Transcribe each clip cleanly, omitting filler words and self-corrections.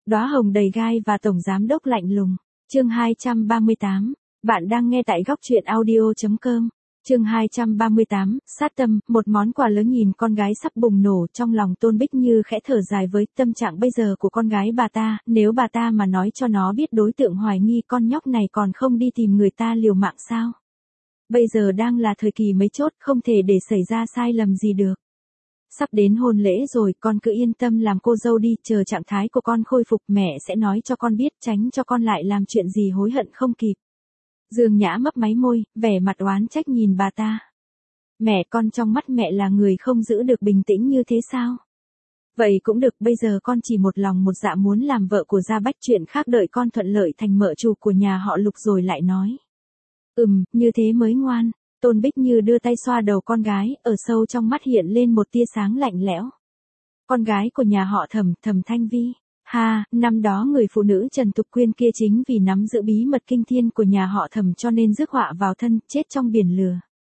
Đóa hồng đầy gai và tổng giám đốc lạnh lùng. Chương 238. Bạn đang nghe tại góc truyện audio.com. Chương 238, sát tâm, một món quà lớn. Nhìn con gái sắp bùng nổ, trong lòng Tôn Bích Như khẽ thở dài với tâm trạng bây giờ của con gái bà ta, nếu bà ta mà nói cho nó biết đối tượng hoài nghi con nhóc này còn không đi tìm người ta liều mạng sao? Bây giờ đang là thời kỳ mấy chốt, không thể để xảy ra sai lầm gì được. Sắp đến hôn lễ rồi, con cứ yên tâm làm cô dâu đi, chờ trạng thái của con khôi phục mẹ sẽ nói cho con biết, tránh cho con lại làm chuyện gì hối hận không kịp. Dương Nhã mấp máy môi, vẻ mặt oán trách nhìn bà ta. Mẹ, con trong mắt mẹ là người không giữ được bình tĩnh như thế sao? Vậy cũng được, bây giờ con chỉ một lòng một dạ muốn làm vợ của Gia Bách, chuyện khác đợi con thuận lợi thành mợ chủ của nhà họ Lục rồi lại nói. Như thế mới ngoan. Tôn Bích Như đưa tay xoa đầu con gái, ở sâu trong mắt hiện lên một tia sáng lạnh lẽo. Con gái của nhà họ Thẩm, Thẩm Thanh Vi. Năm đó người phụ nữ Trần Tục Quyên kia chính vì nắm giữ bí mật kinh thiên của nhà họ Thẩm cho nên rước họa vào thân, chết trong biển lửa.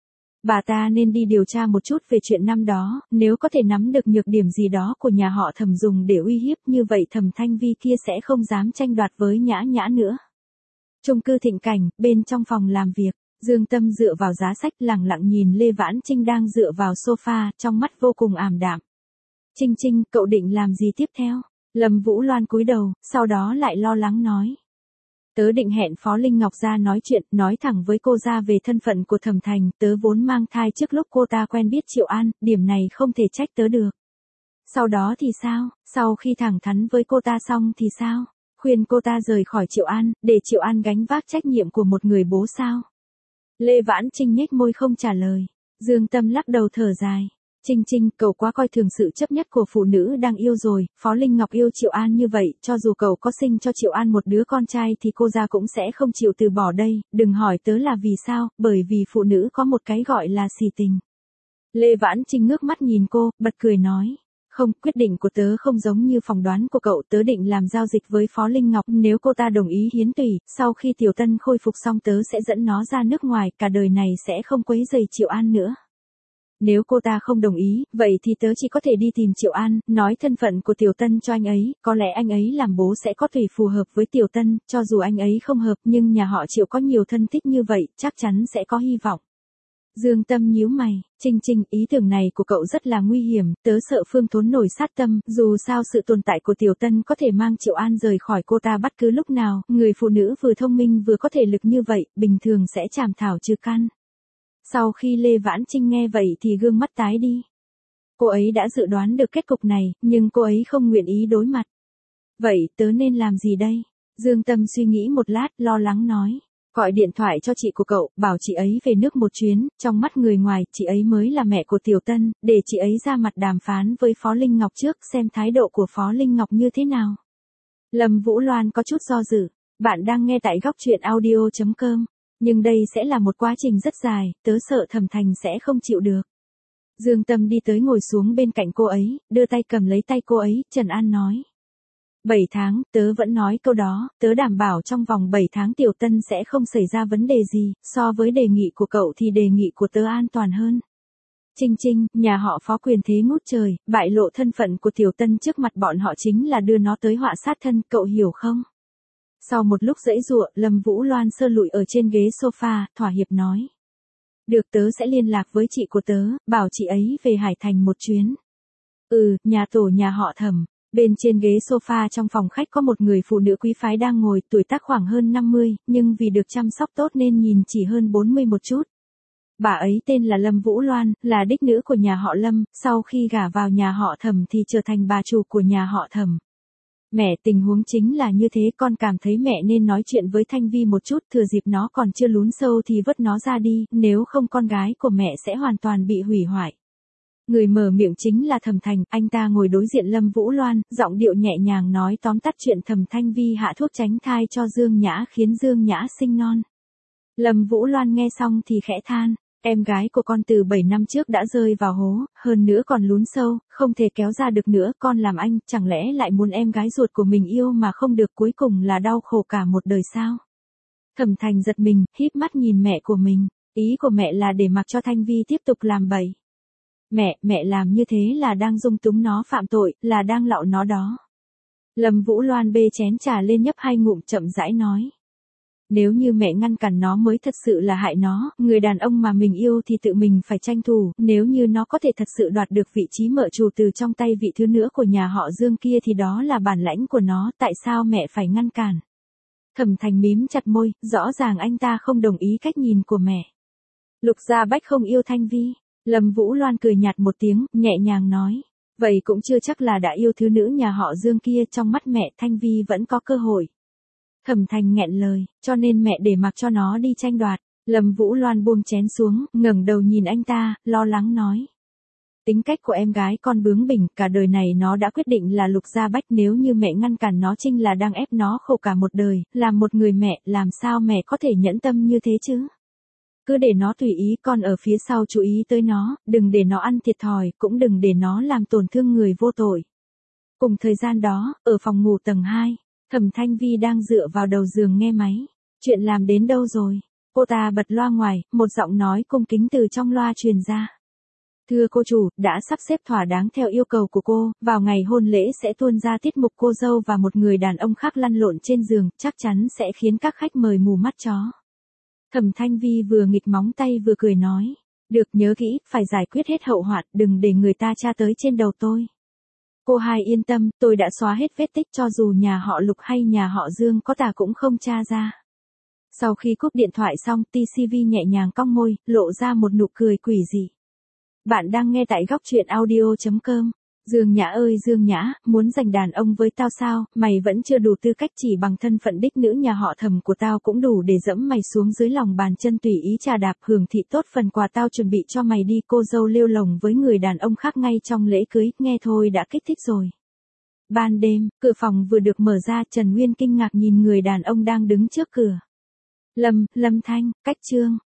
Bà ta nên đi điều tra một chút về chuyện năm đó, nếu có thể nắm được nhược điểm gì đó của nhà họ Thẩm dùng để uy hiếp, như vậy Thẩm Thanh Vi kia sẽ không dám tranh đoạt với Nhã Nhã nữa. Chung cư Thịnh Cảnh, bên trong phòng làm việc, Dương Tâm dựa vào giá sách lẳng lặng nhìn Lê Vãn Trinh đang dựa vào sofa, trong mắt vô cùng ảm đạm. Trinh Trinh, cậu định làm gì tiếp theo? Lâm Vũ Loan cúi đầu, sau đó lại lo lắng nói. Tớ định hẹn Phó Linh Ngọc ra nói chuyện, nói thẳng với cô ra về thân phận của Thẩm Thành, tớ vốn mang thai trước lúc cô ta quen biết Triệu An, điểm này không thể trách tớ được. Sau đó thì sao? Sau khi thẳng thắn với cô ta xong thì sao? Khuyên cô ta rời khỏi Triệu An, để Triệu An gánh vác trách nhiệm của một người bố sao? Lê Vãn Trinh nhếch môi không trả lời. Dương Tâm lắc đầu thở dài. Trinh Trinh, cậu quá coi thường sự chấp nhất của phụ nữ đang yêu rồi, Phó Linh Ngọc yêu Triệu An như vậy, cho dù cậu có sinh cho Triệu An một đứa con trai thì cô ra cũng sẽ không chịu từ bỏ đây, đừng hỏi tớ là vì sao, bởi vì phụ nữ có một cái gọi là xì tình. Lê Vãn Trinh ngước mắt nhìn cô, bật cười nói. Không, quyết định của tớ không giống như phỏng đoán của cậu, tớ định làm giao dịch với Phó Linh Ngọc, nếu cô ta đồng ý hiến tủy, sau khi Tiểu Tân khôi phục xong tớ sẽ dẫn nó ra nước ngoài, cả đời này sẽ không quấy rầy Triệu An nữa. Nếu cô ta không đồng ý, vậy thì tớ chỉ có thể đi tìm Triệu An, nói thân phận của Tiểu Tân cho anh ấy, có lẽ anh ấy làm bố sẽ có thể phù hợp với Tiểu Tân, cho dù anh ấy không hợp nhưng nhà họ Triệu có nhiều thân thích như vậy, chắc chắn sẽ có hy vọng. Dương Tâm nhíu mày, Trinh Trinh, ý tưởng này của cậu rất là nguy hiểm, tớ sợ Phương Thốn nổi sát tâm, dù sao sự tồn tại của Tiểu Tân có thể mang Triệu An rời khỏi cô ta bất cứ lúc nào, người phụ nữ vừa thông minh vừa có thể lực như vậy, bình thường sẽ chảm thảo trừ căn. Sau khi Lê Vãn Trinh nghe vậy thì gương mắt tái đi. Cô ấy đã dự đoán được kết cục này, nhưng cô ấy không nguyện ý đối mặt. Vậy tớ nên làm gì đây? Dương Tâm suy nghĩ một lát, lo lắng nói. Gọi điện thoại cho chị của cậu, bảo chị ấy về nước một chuyến, trong mắt người ngoài, chị ấy mới là mẹ của Tiểu Tân, để chị ấy ra mặt đàm phán với Phó Linh Ngọc trước, xem thái độ của Phó Linh Ngọc như thế nào. Lâm Vũ Loan có chút do dự. Bạn đang nghe tại góc truyện audio.com. Nhưng đây sẽ là một quá trình rất dài, tớ sợ Thẩm Thành sẽ không chịu được. Dương Tâm đi tới ngồi xuống bên cạnh cô ấy, đưa tay cầm lấy tay cô ấy, trấn an nói. 7 tháng, tớ vẫn nói câu đó, tớ đảm bảo trong vòng 7 tháng Tiểu Tân sẽ không xảy ra vấn đề gì, so với đề nghị của cậu thì đề nghị của tớ an toàn hơn. Trinh Trinh, nhà họ Phó quyền thế ngút trời, bại lộ thân phận của Tiểu Tân trước mặt bọn họ chính là đưa nó tới họa sát thân, cậu hiểu không? Sau một lúc giãy giụa, Lâm Vũ Loan sơ lụi ở trên ghế sofa, thỏa hiệp nói. Được, tớ sẽ liên lạc với chị của tớ, bảo chị ấy về Hải Thành một chuyến. Nhà tổ nhà họ Thẩm. Bên trên ghế sofa trong phòng khách có một người phụ nữ quý phái đang ngồi, tuổi tác khoảng hơn 50, nhưng vì được chăm sóc tốt nên nhìn chỉ hơn 40 một chút. Bà ấy tên là Lâm Vũ Loan, là đích nữ của nhà họ Lâm, sau khi gả vào nhà họ Thẩm thì trở thành bà chủ của nhà họ Thẩm. Mẹ, tình huống chính là như thế, con cảm thấy mẹ nên nói chuyện với Thanh Vi một chút, thừa dịp nó còn chưa lún sâu thì vứt nó ra đi, nếu không con gái của mẹ sẽ hoàn toàn bị hủy hoại. Người mở miệng chính là Thẩm Thành, anh ta ngồi đối diện Lâm Vũ Loan, giọng điệu nhẹ nhàng nói tóm tắt chuyện Thẩm Thanh Vi hạ thuốc tránh thai cho Dương Nhã khiến Dương Nhã sinh non. Lâm Vũ Loan nghe xong thì khẽ than. Em gái của con từ 7 năm trước đã rơi vào hố, hơn nữa còn lún sâu, không thể kéo ra được nữa, con làm anh, chẳng lẽ lại muốn em gái ruột của mình yêu mà không được, cuối cùng là đau khổ cả một đời sao? Thẩm Thành giật mình, híp mắt nhìn mẹ của mình, ý của mẹ là để mặc cho Thanh Vi tiếp tục làm bậy. Mẹ làm như thế là đang dung túng nó phạm tội, là đang lạo nó đó. Lâm Vũ Loan bê chén trà lên nhấp 2 ngụm chậm rãi nói. Nếu như mẹ ngăn cản nó mới thật sự là hại nó, người đàn ông mà mình yêu thì tự mình phải tranh thủ, nếu như nó có thể thật sự đoạt được vị trí mợ chủ từ trong tay vị thứ nữa của nhà họ Dương kia thì đó là bản lãnh của nó, tại sao mẹ phải ngăn cản? Thẩm Thành mím chặt môi, rõ ràng anh ta không đồng ý cách nhìn của mẹ. Lục Gia Bách không yêu Thanh Vi. Lâm Vũ Loan cười nhạt một tiếng, nhẹ nhàng nói. Vậy cũng chưa chắc là đã yêu thứ nữ nhà họ Dương kia, trong mắt mẹ Thanh Vi vẫn có cơ hội. Thẩm Thành nghẹn lời, cho nên mẹ để mặc cho nó đi tranh đoạt. Lâm Vũ Loan buông chén xuống, ngẩng đầu nhìn anh ta, lo lắng nói. Tính cách của em gái con bướng bỉnh, cả đời này nó đã quyết định là Lục Gia Bách, nếu như mẹ ngăn cản nó chính là đang ép nó khổ cả một đời, làm một người mẹ, làm sao mẹ có thể nhẫn tâm như thế chứ? Cứ để nó tùy ý, con ở phía sau chú ý tới nó, đừng để nó ăn thiệt thòi, cũng đừng để nó làm tổn thương người vô tội. Cùng thời gian đó, ở phòng ngủ tầng 2, Thẩm Thanh Vi đang dựa vào đầu giường nghe máy. Chuyện làm đến đâu rồi? Cô ta bật loa ngoài, một giọng nói cung kính từ trong loa truyền ra. Thưa cô chủ, đã sắp xếp thỏa đáng theo yêu cầu của cô, vào ngày hôn lễ sẽ tuôn ra tiết mục cô dâu và một người đàn ông khác lăn lộn trên giường, chắc chắn sẽ khiến các khách mời mù mắt chó. Thẩm Thanh Vi vừa nghịch móng tay vừa cười nói. Được, nhớ kỹ, phải giải quyết hết hậu hoạn, đừng để người ta tra tới trên đầu tôi. Cô hai yên tâm, tôi đã xóa hết vết tích, cho dù nhà họ Lục hay nhà họ Dương có tà cũng không tra ra. Sau khi cúp điện thoại xong, TCV nhẹ nhàng cong môi, lộ ra một nụ cười quỷ dị. Bạn đang nghe tại góc truyện audio.com. Dương Nhã ơi Dương Nhã, muốn giành đàn ông với tao sao, mày vẫn chưa đủ tư cách, chỉ bằng thân phận đích nữ nhà họ Thẩm của tao cũng đủ để dẫm mày xuống dưới lòng bàn chân tùy ý trà đạp, hưởng thị tốt phần quà tao chuẩn bị cho mày đi. Cô dâu lêu lồng với người đàn ông khác ngay trong lễ cưới, nghe thôi đã kích thích rồi. Ban đêm, cửa phòng vừa được mở ra, Trần Nguyên kinh ngạc nhìn người đàn ông đang đứng trước cửa. Lâm Thanh, cách Trương,